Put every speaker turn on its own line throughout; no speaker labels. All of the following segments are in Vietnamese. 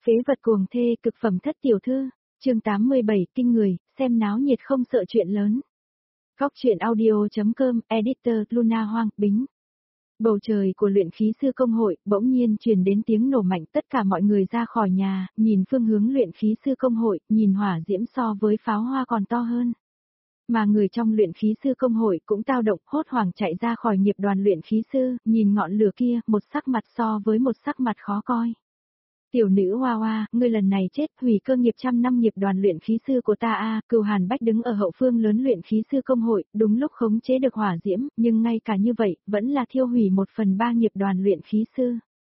Phế vật cuồng thê cực phẩm thất tiểu thư, chương 87 kinh người, xem náo nhiệt không sợ chuyện lớn. Góc truyện audio.com, editor Luna Hoang, Bính. Bầu trời của luyện khí sư công hội bỗng nhiên truyền đến tiếng nổ mạnh, tất cả mọi người ra khỏi nhà, nhìn phương hướng luyện khí sư công hội, nhìn hỏa diễm so với pháo hoa còn to hơn. Mà người trong luyện khí sư công hội cũng tao động, hốt hoảng chạy ra khỏi nghiệp đoàn luyện khí sư, nhìn ngọn lửa kia, một sắc mặt so với một sắc mặt khó coi. Tiểu nữ Hoa Hoa, ngươi lần này chết, hủy cơ nghiệp trăm năm nghiệp đoàn luyện khí sư của ta a. Cừu Hàn Bách đứng ở hậu phương lớn luyện khí sư công hội, đúng lúc khống chế được hỏa diễm, nhưng ngay cả như vậy, vẫn là thiêu hủy 1/3 nghiệp đoàn luyện khí sư.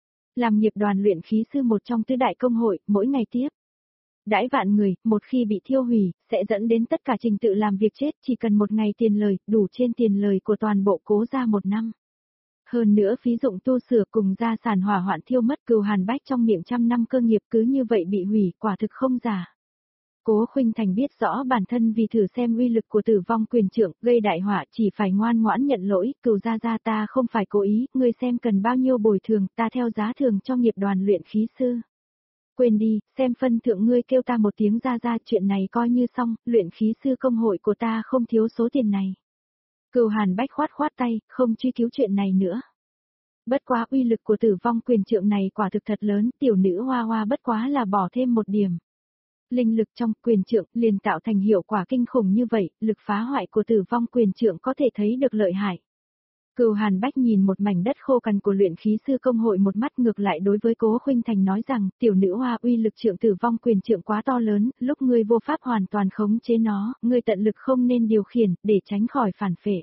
Làm nghiệp đoàn luyện khí sư một trong tứ đại công hội, mỗi ngày tiếp đãi vạn người, một khi bị thiêu hủy, sẽ dẫn đến tất cả trình tự làm việc chết, chỉ cần một ngày tiền lời, đủ trên tiền lời của toàn bộ Cố gia một năm. Hơn nữa phí dụng tu sửa cùng gia sản hỏa hoạn thiêu mất. Cừu Hàn Bách trong miệng trăm năm cơ nghiệp cứ như vậy bị hủy, quả thực không giả. Cố Khuynh Thành biết rõ bản thân vì thử xem uy lực của Tử Vong Quyền Trượng gây đại họa chỉ phải ngoan ngoãn nhận lỗi. Cừu gia ta không phải cố ý, ngươi xem cần bao nhiêu bồi thường, ta theo giá thường cho nghiệp đoàn luyện khí sư. Quên đi, xem phân thượng ngươi kêu ta một tiếng gia, chuyện này coi như xong, luyện khí sư công hội của ta không thiếu số tiền này. Cừu Hàn Bách khoát tay, không truy cứu chuyện này nữa. Bất quá uy lực của Tử Vong Quyền Trượng này quả thực thật lớn, tiểu nữ Hoa Hoa bất quá là bỏ thêm một điểm. Linh lực trong quyền trượng liền tạo thành hiệu quả kinh khủng như vậy, lực phá hoại của Tử Vong Quyền Trượng có thể thấy được lợi hại. Cừu Hàn Bách nhìn một mảnh đất khô cằn của luyện khí sư công hội một mắt, ngược lại đối với Cố Khuynh Thành nói rằng, tiểu nữ Hoa, uy lực trượng Tử Vong Quyền Trượng quá to lớn, lúc ngươi vô pháp hoàn toàn khống chế nó, ngươi tận lực không nên điều khiển, để tránh khỏi phản phệ.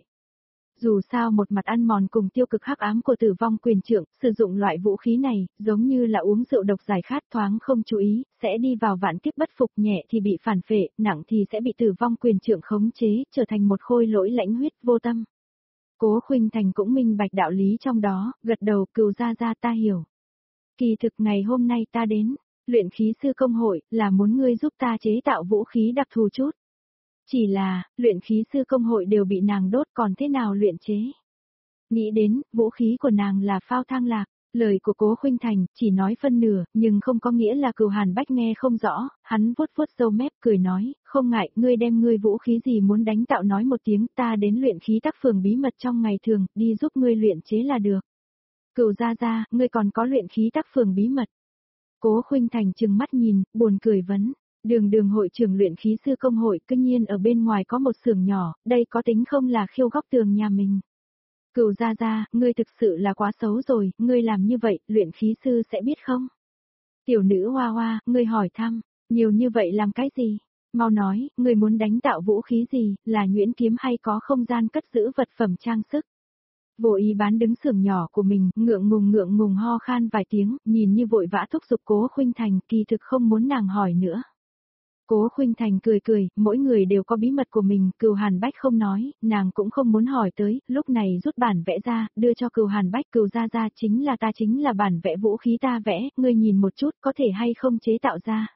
Dù sao một mặt ăn mòn cùng tiêu cực hắc ám của Tử Vong Quyền Trượng, sử dụng loại vũ khí này, giống như là uống rượu độc giải khát, thoáng không chú ý, sẽ đi vào vạn kiếp bất phục, nhẹ thì bị phản phệ, nặng thì sẽ bị Tử Vong Quyền Trượng khống chế, trở thành một khôi lỗi lãnh huyết vô tâm. Cố Khuynh Thành cũng minh bạch đạo lý trong đó, gật đầu. Cừu gia ta hiểu. Kỳ thực ngày hôm nay ta đến luyện khí sư công hội là muốn ngươi giúp ta chế tạo vũ khí đặc thù chút. Chỉ là, luyện khí sư công hội đều bị nàng đốt, còn thế nào luyện chế? Nghĩ đến, vũ khí của nàng là phao thang lạc. Lời của Cố Khuynh Thành chỉ nói phân nửa, nhưng không có nghĩa là Cừu Hàn Bách nghe không rõ, hắn vuốt râu mép cười nói, không ngại, ngươi đem ngươi vũ khí gì muốn đánh tạo nói một tiếng, ta đến luyện khí tác phường bí mật trong ngày thường, đi giúp ngươi luyện chế là được. Cừu gia, ngươi còn có luyện khí tác phường bí mật. Cố Khuynh Thành trừng mắt nhìn, buồn cười vấn. Đường hội trưởng luyện khí sư công hội, tất nhiên ở bên ngoài có một xưởng nhỏ, đây có tính không là khiêu góc tường nhà mình. Cừu gia, ngươi thực sự là quá xấu rồi, ngươi làm như vậy, luyện khí sư sẽ biết không? Tiểu nữ Hoa Hoa, ngươi hỏi thăm, nhiều như vậy làm cái gì? Mau nói, ngươi muốn đánh tạo vũ khí gì, là nhuyễn kiếm hay có không gian cất giữ vật phẩm trang sức? Vô ý bán đứng xưởng nhỏ của mình, ngượng ngùng ho khan vài tiếng, nhìn như vội vã thúc giục Cố Khuynh Thành, kỳ thực không muốn nàng hỏi nữa. Cố Khuynh Thành cười, mỗi người đều có bí mật của mình. Cừu Hàn Bách không nói, nàng cũng không muốn hỏi tới, lúc này rút bản vẽ ra, đưa cho Cừu Hàn Bách. Cừu gia, chính là bản vẽ vũ khí ta vẽ, ngươi nhìn một chút có thể hay không chế tạo ra.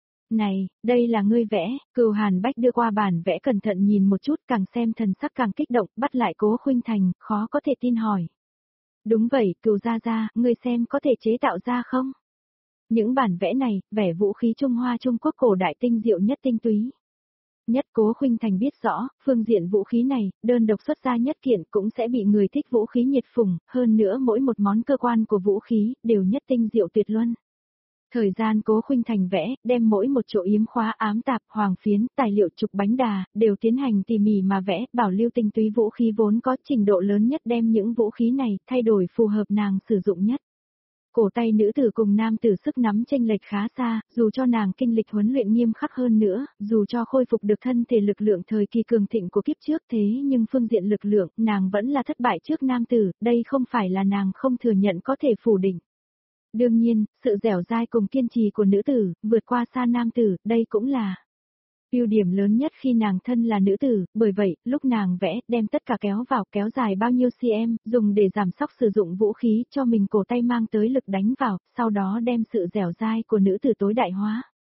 Này, đây là ngươi vẽ. Cừu Hàn Bách đưa qua bản vẽ cẩn thận nhìn một chút, càng xem thần sắc càng kích động, bắt lại Cố Khuynh Thành, khó có thể tin hỏi. Đúng vậy, Cừu gia, ngươi xem có thể chế tạo ra không? Những bản vẽ này, vẽ vũ khí Trung Hoa Trung Quốc cổ đại tinh diệu nhất tinh túy. Nhất. Cố Khuynh Thành biết rõ, phương diện vũ khí này, đơn độc xuất ra nhất kiện cũng sẽ bị người thích vũ khí nhiệt phùng, hơn nữa mỗi một món cơ quan của vũ khí, đều nhất tinh diệu tuyệt luân. Thời gian Cố Khuynh Thành vẽ, đem mỗi một chỗ yếm khóa ám tạp, hoàng phiến, tài liệu trục bánh đà, đều tiến hành tỉ mỉ mà vẽ, bảo lưu tinh túy vũ khí vốn có trình độ lớn nhất, đem những vũ khí này, thay đổi phù hợp nàng sử dụng nhất. Cổ tay nữ tử cùng nam tử sức nắm chênh lệch khá xa, dù cho nàng kinh lịch huấn luyện nghiêm khắc hơn nữa, dù cho khôi phục được thân thể lực lượng thời kỳ cường thịnh của kiếp trước, thế nhưng phương diện lực lượng, nàng vẫn là thất bại trước nam tử, đây không phải là nàng không thừa nhận có thể phủ định. Đương nhiên, sự dẻo dai cùng kiên trì của nữ tử, vượt qua xa nam tử, đây cũng là ưu điểm lớn nhất khi nàng thân là nữ tử, bởi vậy, lúc nàng vẽ, đem tất cả kéo vào, kéo dài bao nhiêu cm, dùng để giảm sóc sử dụng vũ khí cho mình cổ tay mang tới lực đánh vào, sau đó đem sự dẻo dai của nữ tử tối đại hóa.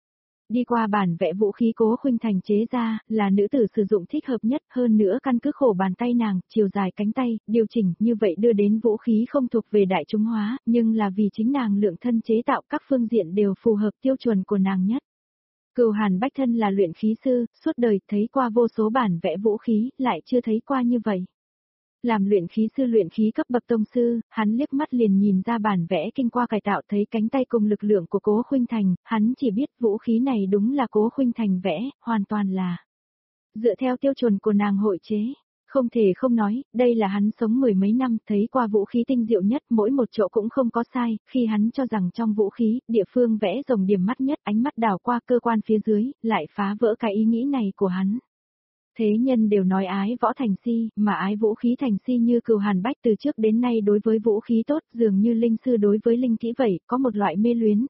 Đi qua bản vẽ vũ khí Cố Khuynh Thành chế ra, là nữ tử sử dụng thích hợp nhất, hơn nữa căn cứ khổ bàn tay nàng, chiều dài cánh tay, điều chỉnh như vậy đưa đến vũ khí không thuộc về đại chúng hóa, nhưng là vì chính nàng lượng thân chế tạo các phương diện đều phù hợp tiêu chuẩn của nàng nhất. Cửu Hàn Bách thân là luyện khí sư, suốt đời thấy qua vô số bản vẽ vũ khí, lại chưa thấy qua như vậy. Làm luyện khí sư luyện khí cấp bậc tông sư, hắn liếc mắt liền nhìn ra bản vẽ kinh qua cải tạo thấy cánh tay cùng lực lượng của Cố Khuynh Thành, hắn chỉ biết vũ khí này đúng là Cố Khuynh Thành vẽ, hoàn toàn là dựa theo tiêu chuẩn của nàng hội chế. Không thể không nói, đây là hắn sống mười mấy năm, thấy qua vũ khí tinh diệu nhất, mỗi một chỗ cũng không có sai, khi hắn cho rằng trong vũ khí, địa phương vẽ rồng điểm mắt nhất, ánh mắt đảo qua cơ quan phía dưới, lại phá vỡ cái ý nghĩ này của hắn. Thế nhân đều nói ái võ thành si, mà ái vũ khí thành si như Cửu Hàn Bách từ trước đến nay đối với vũ khí tốt, dường như linh sư đối với linh kỹ vậy, có một loại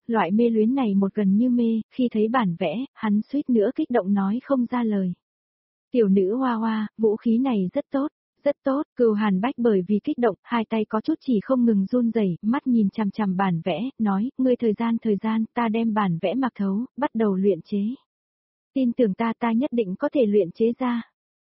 mê luyến này một gần như mê, khi thấy bản vẽ, hắn suýt nữa kích động nói không ra lời. Tiểu nữ Hoa Hoa, vũ khí này rất tốt, Cửu Hàn Bách bởi vì kích động, hai tay có chút chỉ không ngừng run rẩy, mắt nhìn chằm chằm bản vẽ, nói, ngươi thời gian, ta đem bản vẽ mặc thấu, bắt đầu luyện chế. Tin tưởng ta nhất định có thể luyện chế ra.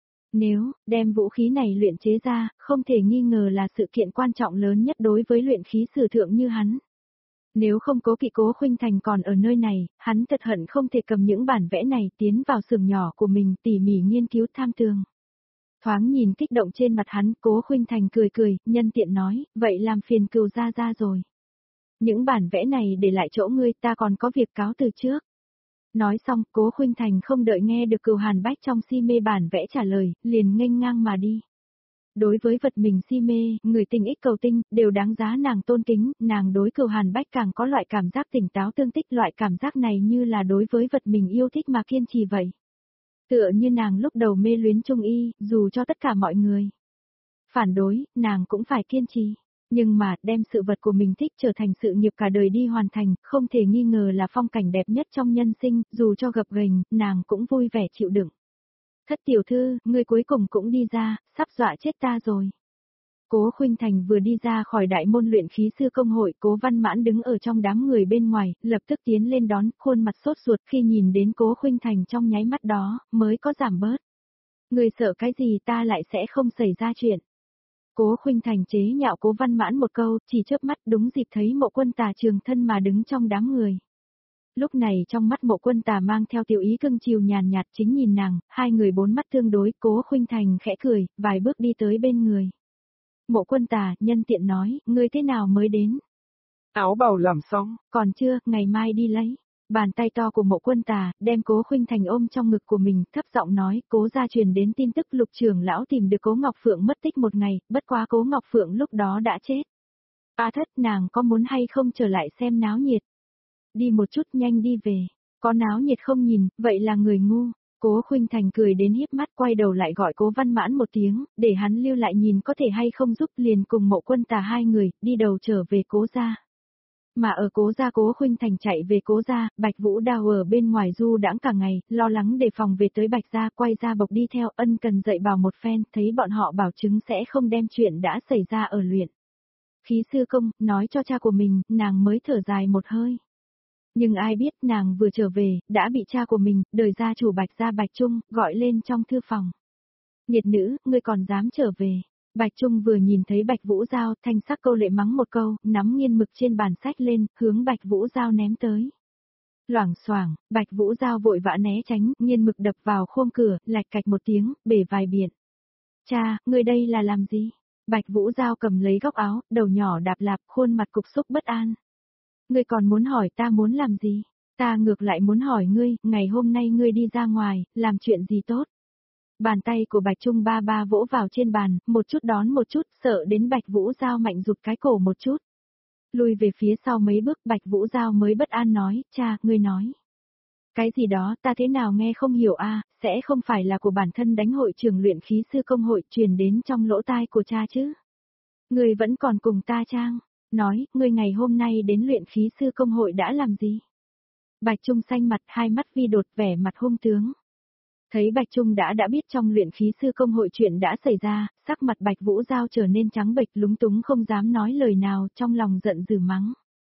Nếu, đem vũ khí này luyện chế ra, không thể nghi ngờ là sự kiện quan trọng lớn nhất đối với luyện khí sử thượng như hắn. Nếu không Cố Kỵ Cố Khuynh Thành còn ở nơi này, hắn thật hận không thể cầm những bản vẽ này tiến vào xưởng nhỏ của mình tỉ mỉ nghiên cứu tham tường. Thoáng nhìn kích động trên mặt hắn, Cố Khuynh Thành cười, nhân tiện nói, vậy làm phiền Cửu gia gia rồi. Những bản vẽ này để lại chỗ ngươi, ta còn có việc cáo từ trước. Nói xong, Cố Khuynh Thành không đợi nghe được Cửu Hàn Bách trong si mê bản vẽ trả lời, liền nghênh ngang mà đi. Đối với vật mình si mê, người tình ích cầu tinh, đều đáng giá nàng tôn kính, nàng đối Cửu Hàn Bách càng có loại cảm giác tỉnh táo tương tích, loại cảm giác này như là đối với vật mình yêu thích mà kiên trì vậy. Tựa như nàng lúc đầu mê luyến Trung Y, dù cho tất cả mọi người phản đối, nàng cũng phải kiên trì. Nhưng mà, đem sự vật của mình thích trở thành sự nghiệp cả đời đi hoàn thành, không thể nghi ngờ là phong cảnh đẹp nhất trong nhân sinh, dù cho gập ghềnh, nàng cũng vui vẻ chịu đựng. Thất tiểu thư, ngươi cuối cùng cũng đi ra, sắp dọa chết ta rồi. Cố Khuynh Thành vừa đi ra khỏi đại môn luyện khí sư công hội, Cố Văn Mãn đứng ở trong đám người bên ngoài, lập tức tiến lên đón, khuôn mặt sốt ruột khi nhìn đến Cố Khuynh Thành trong nháy mắt đó, mới có giảm bớt. Người sợ cái gì ta lại sẽ không xảy ra chuyện. Cố Khuynh Thành chế nhạo Cố Văn Mãn một câu, chỉ chớp mắt đúng dịp thấy Mộ Quân Tà trường thân mà đứng trong đám người. Lúc này trong mắt Mộ Quân Tà mang theo tiểu ý cưng chiều nhàn nhạt chính nhìn nàng, hai người bốn mắt tương đối, Cố Khuynh Thành khẽ cười, vài bước đi tới bên người. Mộ Quân Tà, nhân tiện nói, ngươi thế nào mới đến?
Áo bào làm xong,
còn chưa, ngày mai đi lấy. Bàn tay to của Mộ Quân Tà, đem Cố Khuynh Thành ôm trong ngực của mình, thấp giọng nói, Cố gia truyền đến tin tức Lục trưởng lão tìm được Cố Ngọc Phượng mất tích một ngày, bất quá Cố Ngọc Phượng lúc đó đã chết. A Thất, nàng có muốn hay không trở lại xem náo nhiệt? Đi một chút, nhanh đi về. Có náo nhiệt không nhìn, vậy là người ngu. Cố Khuynh Thành cười đến hiếp mắt, quay đầu lại gọi Cố Văn Mãn một tiếng, để hắn lưu lại nhìn có thể hay không giúp, liền cùng Mộ Quân Tà hai người, đi đầu trở về Cố gia. Mà ở Cố gia, Cố Khuynh Thành chạy về Cố gia, Bạch Vũ Đào ở bên ngoài du đãng cả ngày, lo lắng đề phòng về tới Bạch gia, quay ra bộc đi theo, ân cần dạy bảo một phen, thấy bọn họ bảo chứng sẽ không đem chuyện đã xảy ra ở luyện khí sư công, nói cho cha của mình, nàng mới thở dài một hơi. Nhưng ai biết nàng vừa trở về, đã bị cha của mình, đời gia chủ Bạch gia Bạch Trung, gọi lên trong thư phòng. Nghiệt nữ, ngươi còn dám trở về. Bạch Trung vừa nhìn thấy Bạch Vũ Giao, thanh sắc câu lệ mắng một câu, nắm nghiên mực trên bàn sách lên, hướng Bạch Vũ Giao ném tới. Loảng xoảng, Bạch Vũ Giao vội vã né tránh, nghiên mực đập vào khung cửa, lạch cạch một tiếng, bể vài biển. Cha, ngươi đây là làm gì? Bạch Vũ Giao cầm lấy góc áo, đầu nhỏ đạp lạp, khuôn mặt cục xúc bất an. Ngươi còn muốn hỏi ta muốn làm gì? Ta ngược lại muốn hỏi ngươi, ngày hôm nay ngươi đi ra ngoài, làm chuyện gì tốt? Bàn tay của Bạch Trung ba ba vỗ vào trên bàn, một chút đón một chút, sợ đến Bạch Vũ Giao mạnh rụt cái cổ một chút. Lùi về phía sau mấy bước, Bạch Vũ Giao mới bất an nói, cha, ngươi nói. Cái gì đó ta thế nào nghe không hiểu a, sẽ không phải là của bản thân đánh hội trưởng luyện khí sư công hội truyền đến trong lỗ tai của cha chứ? Ngươi vẫn còn cùng ta trang, nói, ngươi ngày hôm nay đến luyện khí sư công hội đã làm gì? Bạch Trung xanh mặt, hai mắt vi đột, vẻ mặt hung tướng. Thấy Bạch Trung đã biết trong luyện khí sư công hội chuyện đã xảy ra, sắc mặt Bạch Vũ Giao trở nên trắng bệch, lúng túng không dám nói lời nào, trong lòng giận dữ mắng.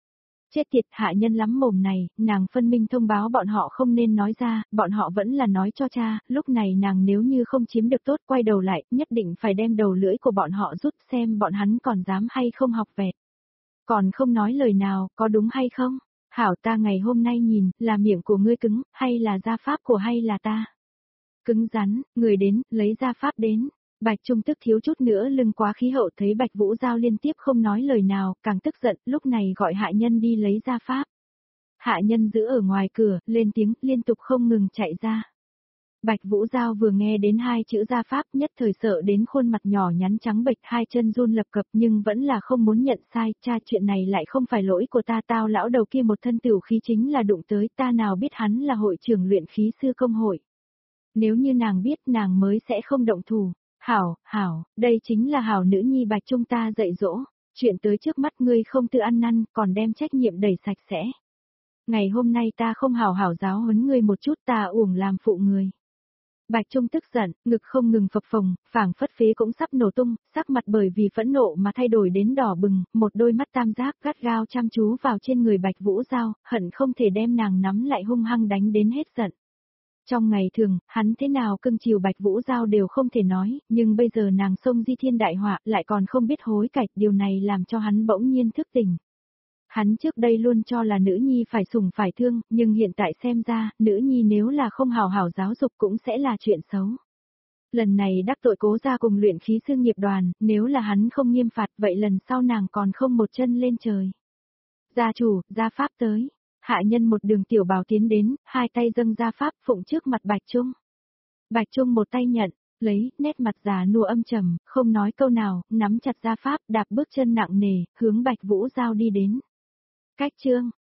Chết tiệt, hạ nhân lắm mồm này, nàng phân minh thông báo bọn họ không nên nói ra, bọn họ vẫn là nói cho cha, lúc này nàng nếu như không chiếm được tốt quay đầu lại, nhất định phải đem đầu lưỡi của bọn họ rút xem bọn hắn còn dám hay không học vẹt. Còn không nói lời nào, có đúng hay không? Hảo, ta ngày hôm nay nhìn, là miệng của ngươi cứng, hay là gia pháp của hay là ta? Cứng rắn, người đến, lấy gia pháp đến. Bạch Trung tức thiếu chút nữa lưng quá khí hậu, thấy Bạch Vũ Giao liên tiếp không nói lời nào, càng tức giận, lúc này gọi hạ nhân đi lấy gia pháp. Hạ nhân giữ ở ngoài cửa, lên tiếng, liên tục không ngừng chạy ra. Bạch Vũ Giao vừa nghe đến hai chữ gia pháp, nhất thời sợ đến khuôn mặt nhỏ nhắn trắng bệch, hai chân run lập cập, nhưng vẫn là không muốn nhận sai, cha, chuyện này lại không phải lỗi của ta, tao lão đầu kia một thân tiểu khí chính là đụng tới, ta nào biết hắn là hội trưởng luyện khí sư công hội. Nếu như nàng biết, nàng mới sẽ không động thủ. Hảo, đây chính là hảo nữ nhi Bạch Trung ta dạy dỗ, chuyện tới trước mắt ngươi không tự ăn năn, còn đem trách nhiệm đẩy sạch sẽ. Ngày hôm nay ta không hảo hảo giáo huấn ngươi một chút, ta uổng làm phụ người. Bạch Trung tức giận, ngực không ngừng phập phồng, phảng phất phế cũng sắp nổ tung, sắc mặt bởi vì phẫn nộ mà thay đổi đến đỏ bừng, một đôi mắt tam giác gắt gao chăm chú vào trên người Bạch Vũ Giao, hận không thể đem nàng nắm lại hung hăng đánh đến hết giận. Trong ngày thường, hắn thế nào cưng chiều Bạch Vũ Giao đều không thể nói, nhưng bây giờ nàng xông di thiên đại họa lại còn không biết hối cải, điều này làm cho hắn bỗng nhiên thức tỉnh. Hắn trước đây luôn cho là nữ nhi phải sủng phải thương, nhưng hiện tại xem ra, nữ nhi nếu là không hào hảo giáo dục cũng sẽ là chuyện xấu. Lần này đắc tội Cố gia cùng luyện khí sư nghiệp đoàn, nếu là hắn không nghiêm phạt vậy lần sau nàng còn không một chân lên trời. Gia chủ, gia pháp tới. Hạ nhân một đường tiểu bào tiến đến, hai tay dâng gia pháp phụng trước mặt Bạch Trung. Bạch Trung một tay nhận, lấy, nét mặt già nua âm trầm, không nói câu nào, nắm chặt gia pháp, đạp bước chân nặng nề, hướng Bạch Vũ Giao đi đến. Cách chương